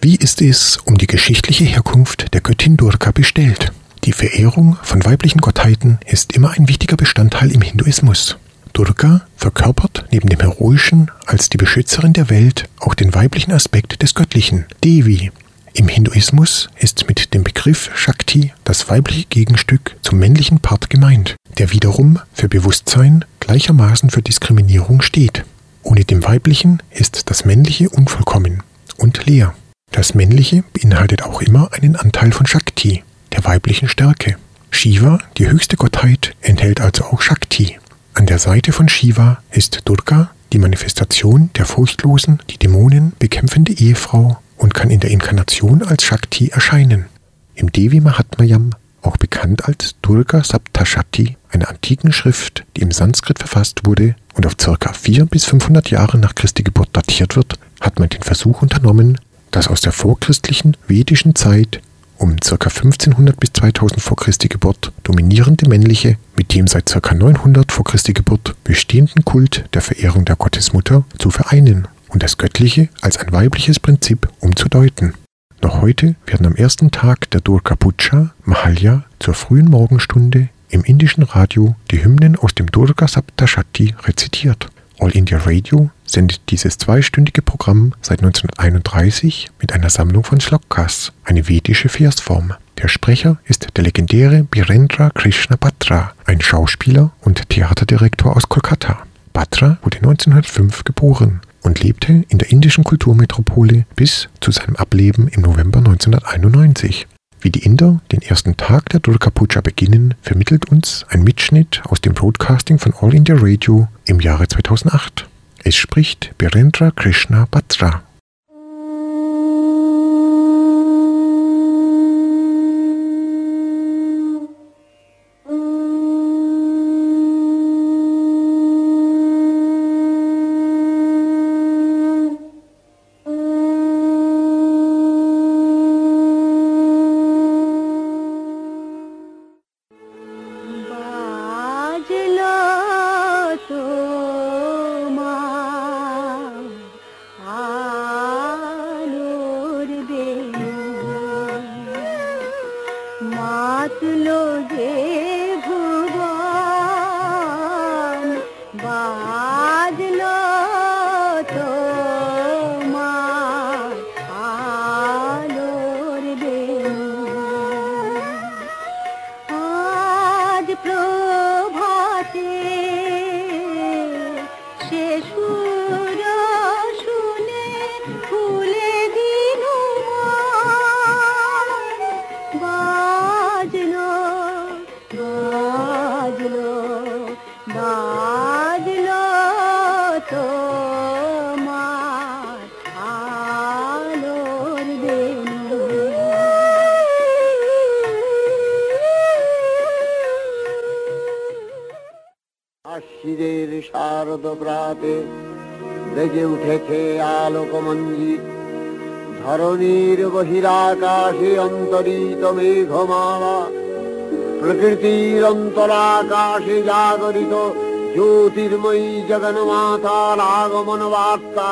Wie ist es um die geschichtliche Herkunft der Göttin Durga bestellt? Die Verehrung von weiblichen Gottheiten ist immer ein wichtiger Bestandteil im Hinduismus. Durga verkörpert neben dem Heroischen als die Beschützerin der Welt auch den weiblichen Aspekt des Göttlichen, Devi. Im Hinduismus ist mit dem Begriff Shakti das weibliche Gegenstück zum männlichen Part gemeint, der wiederum für Bewusstsein gleichermaßen für Diskriminierung steht. Ohne dem Weiblichen ist das Männliche unvollkommen und leer. Das Männliche beinhaltet auch immer einen Anteil von Shakti, der weiblichen Stärke. Shiva, die höchste Gottheit, enthält also auch Shakti. An der Seite von Shiva ist Durga, die Manifestation der furchtlosen, die Dämonen bekämpfende Ehefrau und kann in der Inkarnation als Shakti erscheinen. Im Devi Mahatmyam, auch bekannt als Durga Saptashati, einer antiken Schrift, die im Sanskrit verfasst wurde und auf ca. 400 bis 500 Jahre nach Christi Geburt datiert wird, hat man den Versuch unternommen, das aus der vorchristlichen vedischen Zeit um ca. 1500 bis 2000 vor Christi Geburt dominierende männliche, mit dem seit ca. 900 vor Christi Geburt bestehenden Kult der Verehrung der Gottesmutter zu vereinen und das Göttliche als ein weibliches Prinzip umzudeuten. Noch heute werden am ersten Tag der Durga Puja, Mahalya, zur frühen Morgenstunde im indischen Radio die Hymnen aus dem Durga Saptashati rezitiert. All India Radio sendet dieses zweistündige Programm seit 1931 mit einer Sammlung von Shlokas, eine vedische Versform. Der Sprecher ist der legendäre Birendra Krishna Batra, ein Schauspieler und Theaterdirektor aus Kolkata. Batra wurde 1905 geboren und lebte in der indischen Kulturmetropole bis zu seinem Ableben im November 1991. Wie die Inder den ersten Tag der Durga Puja beginnen, vermittelt uns ein Mitschnitt aus dem Broadcasting von All India Radio im Jahre 2008. Es spricht Birendra Krishna Batra. আশ্বিরের শারদ প্রাতে বেজে উঠেছে আলোকমঞ্জিত ধরণীর বহিরাকাশে অন্তরিত মেঘমালা প্রকৃতির অন্তরাকাশে জাগরিত জ্যোতির্ময়ী জগন্মাতার আগমন বার্তা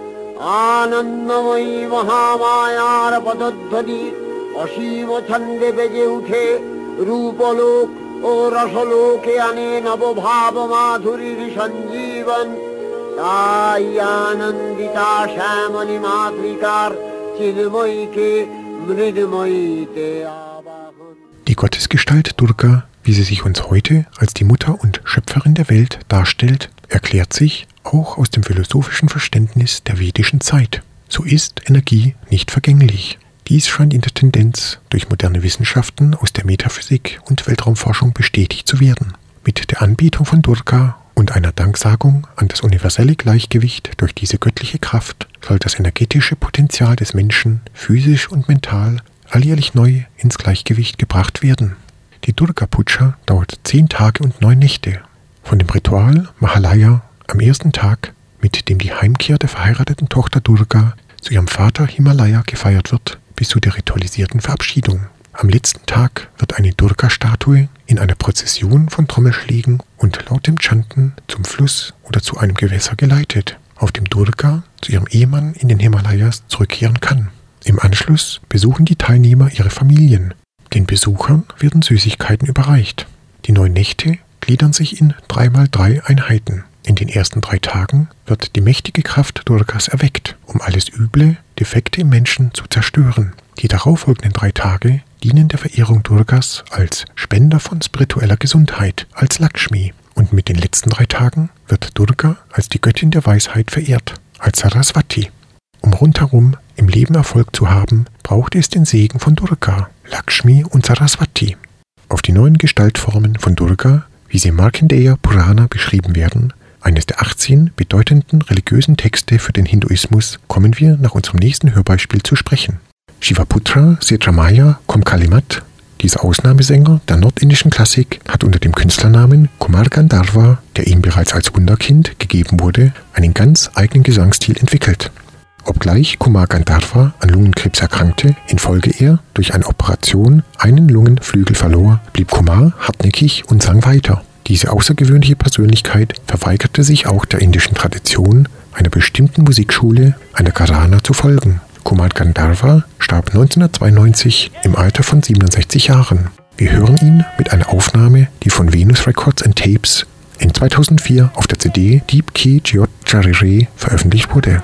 আনন্দময়ী মহামায়ার পদধ্বনি অসীম ছন্দে বেজে উঠে রূপলোক ও রসলোকে আনে নবভাব মাধুরীর সঞ্জীবন তাই আনন্দিতা শ্যামলী মাতৃকার চিন্ময়ীকে মৃন্ময়ীতে আবাহন. Die Gottesgestalt Durga, wie sie sich uns heute als die Mutter und Schöpferin der Welt darstellt, erklärt sich auch aus dem philosophischen Verständnis der vedischen Zeit. So ist Energie nicht vergänglich. Dies scheint in der Tendenz durch moderne Wissenschaften aus der Metaphysik und Weltraumforschung bestätigt zu werden. Mit der Anbetung von Durga und einer Danksagung an das universelle Gleichgewicht durch diese göttliche Kraft soll das energetische Potenzial des Menschen physisch und mental alljährlich neu ins Gleichgewicht gebracht werden. Die Durga Puja dauert 10 Tage und 9 Nächte. Von dem Ritual Mahalaya am ersten Tag, mit dem die Heimkehr der verheirateten Tochter Durga zu ihrem Vater Himalaya gefeiert wird, bis zu der ritualisierten Verabschiedung. Am letzten Tag wird eine Durga-Statue in einer Prozession von Trommelschlägen und lautem Chanten zum Fluss oder zu einem Gewässer geleitet, auf dem Durga zu ihrem Ehemann in den Himalayas zurückkehren kann. Im Anschluss besuchen die Teilnehmer ihre Familien. Den Besuchern werden Süßigkeiten überreicht. Die 9 Nächte gliedern sich in 3x3 Einheiten. In den ersten 3 Tagen wird die mächtige Kraft Durgas erweckt, um alles Üble, Defekte im Menschen zu zerstören. Die darauffolgenden 3 Tage dienen der Verehrung Durgas als Spender von spiritueller Gesundheit, als Lakshmi. Und mit den letzten 3 Tagen wird Durga als die Göttin der Weisheit verehrt, als Saraswati. Um rundherum im Leben Erfolg zu haben, braucht es den Segen von Durga, Lakshmi und Saraswati. Auf die 9 Gestaltformen von Durga, wie sie im Markandeya Purana beschrieben werden, eines der 18 bedeutenden religiösen Texte für den Hinduismus, kommen wir nach unserem nächsten Hörbeispiel zu sprechen. Shivaputra Sitramaya Komkalimat, dieser Ausnahmesänger der nordindischen Klassik, hat unter dem Künstlernamen Kumar Gandharva, der ihm bereits als Wunderkind gegeben wurde, einen ganz eigenen Gesangsstil entwickelt. Obgleich Kumar Gandharva an Lungenkrebs erkrankte, infolge er durch eine Operation einen Lungenflügel verlor, blieb Kumar hartnäckig und sang weiter. Diese außergewöhnliche Persönlichkeit verweigerte sich auch der indischen Tradition, einer bestimmten Musikschule, einer Gharana, zu folgen. Kumar Gandharva starb 1992 im Alter von 67 Jahren. Wir hören ihn mit einer Aufnahme, die von Venus Records and Tapes in 2004 auf der CD Deep Ki Jyot Jarire veröffentlicht wurde.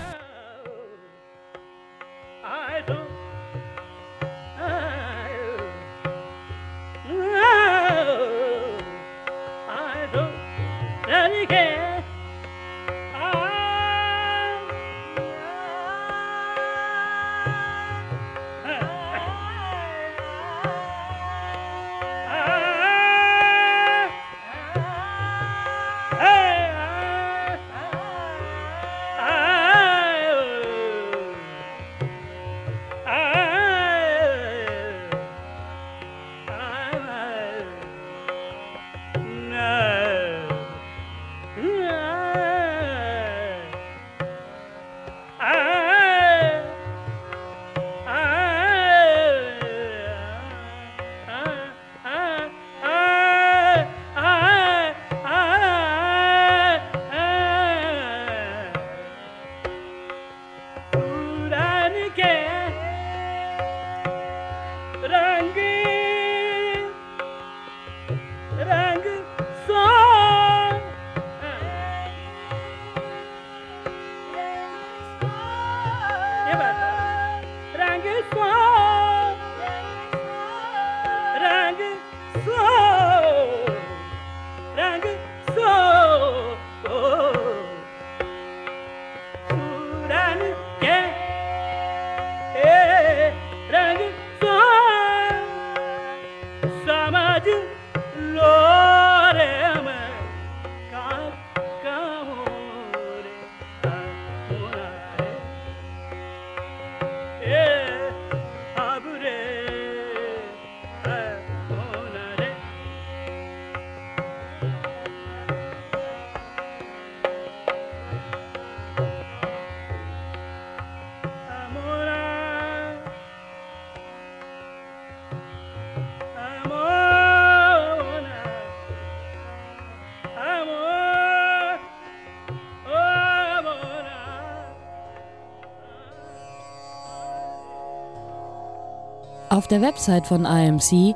Auf der Website von IMC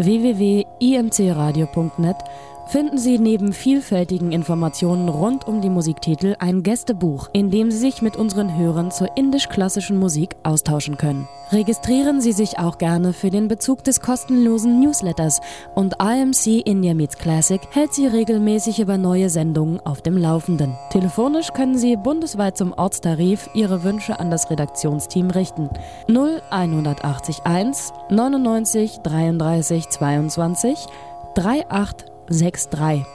www.imcradio.net finden Sie neben vielfältigen Informationen rund um die Musiktitel ein Gästebuch, in dem Sie sich mit unseren Hörern zur indisch-klassischen Musik austauschen können. Registrieren Sie sich auch gerne für den Bezug des kostenlosen Newsletters und IMC India Meets Classic hält Sie regelmäßig über neue Sendungen auf dem Laufenden. Telefonisch können Sie bundesweit zum Ortstarif Ihre Wünsche an das Redaktionsteam richten. 0181 99 33 22 3863.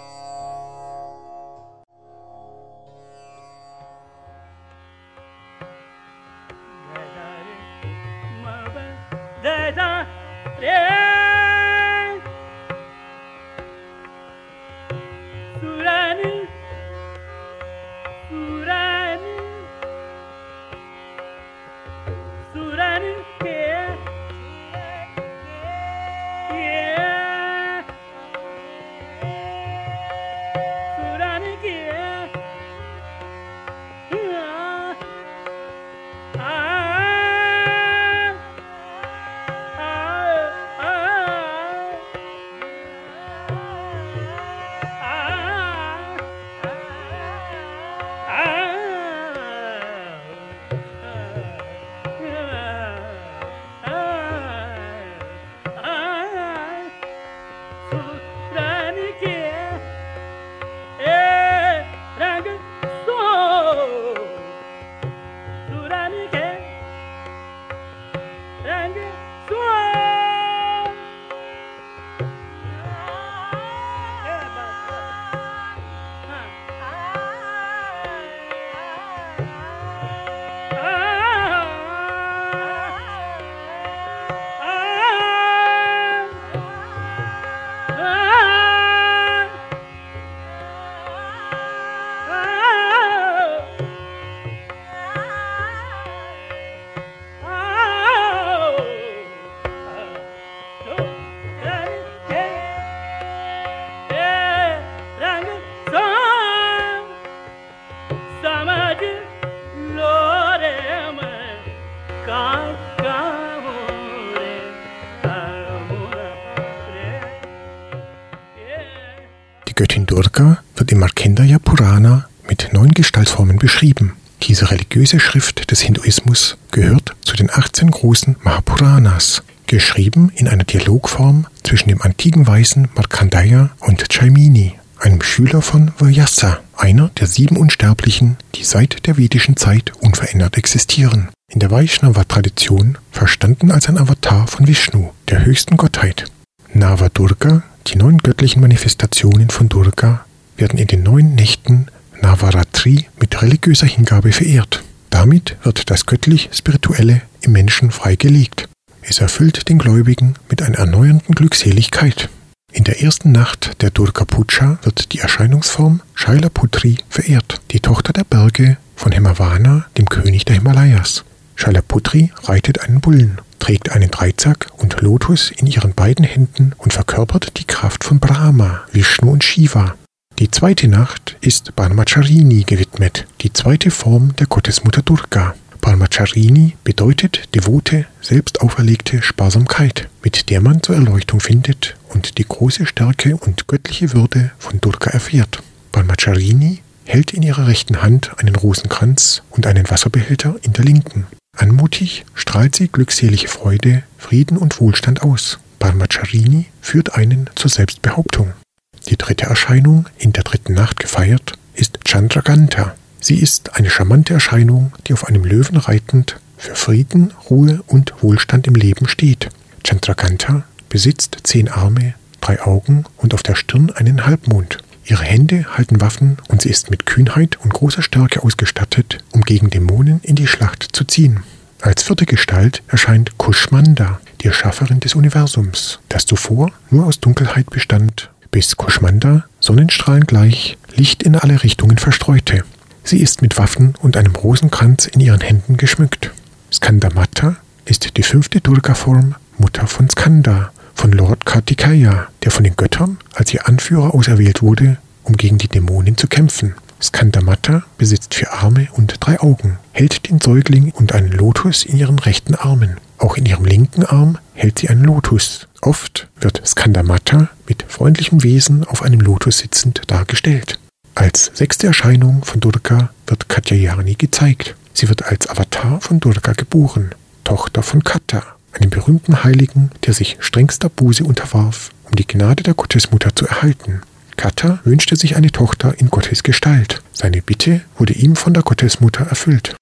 Göttin Durga wird im Markandeya Purana mit 9 Gestaltformen beschrieben. Diese religiöse Schrift des Hinduismus gehört zu den 18 großen Mahapuranas, geschrieben in einer Dialogform zwischen dem antiken Weisen Markandeya und Jaimini, einem Schüler von Vyasa, einer der 7 Unsterblichen, die seit der vedischen Zeit unverändert existieren. In der Vaishnava-Tradition verstanden als ein Avatar von Vishnu, der höchsten Gottheit. Navadurga, die 9 göttlichen Manifestationen von Durga, werden in den 9 Nächten Navaratri mit religiöser Hingabe verehrt. Damit wird das Göttlich-Spirituelle im Menschen freigelegt. Es erfüllt den Gläubigen mit einer erneuernden Glückseligkeit. In der ersten Nacht der Durga Puja wird die Erscheinungsform Shailaputri verehrt, die Tochter der Berge von Himavana, dem König der Himalayas. Shailaputri reitet einen Bullen, trägt einen Dreizack und Lotus in ihren beiden Händen und verkörpert die Kraft von Brahma, Vishnu und Shiva. Die zweite Nacht ist Brahmacharini gewidmet, die zweite Form der Gottesmutter Durga. Brahmacharini bedeutet devote, selbst auferlegte Sparsamkeit, mit der man zur Erleuchtung findet und die große Stärke und göttliche Würde von Durga erfährt. Brahmacharini hält in ihrer rechten Hand einen Rosenkranz und einen Wasserbehälter in der linken. Anmutig strahlt sie glückselige Freude, Frieden und Wohlstand aus. Brahmacharini führt einen zur Selbstbehauptung. Die dritte Erscheinung, in der dritten Nacht gefeiert, ist Chandraghanta. Sie ist eine charmante Erscheinung, die auf einem Löwen reitend für Frieden, Ruhe und Wohlstand im Leben steht. Chandraghanta besitzt 10 Arme, 3 Augen und auf der Stirn einen Halbmond. Ihre Hände halten Waffen und sie ist mit Kühnheit und großer Stärke ausgestattet, um gegen Dämonen in die Schlacht zu ziehen. Als 4. Gestalt erscheint Kushmanda, die Erschafferin des Universums, das zuvor nur aus Dunkelheit bestand, bis Kushmanda, Sonnenstrahlen gleich, Licht in alle Richtungen verstreute. Sie ist mit Waffen und einem Rosenkranz in ihren Händen geschmückt. Skandamata ist die 5. Durga-Form, Mutter von Skanda, von Lord Kartikeya, der von den Göttern als ihr Anführer auserwählt wurde, um gegen die Dämonen zu kämpfen. Skandamata besitzt 4 Arme und 3 Augen, hält den Säugling und einen Lotus in ihren rechten Armen. Auch in ihrem linken Arm hält sie einen Lotus. Oft wird Skandamata mit freundlichem Wesen auf einem Lotus sitzend dargestellt. Als 6. Erscheinung von Durga wird Katyayani gezeigt. Sie wird als Avatar von Durga geboren, Tochter von Kata, einem berühmten Heiligen, der sich strengster Buße unterwarf, um die Gnade der Gottesmutter zu erhalten. Kata wünschte sich eine Tochter in Gottes Gestalt. Seine Bitte wurde ihm von der Gottesmutter erfüllt.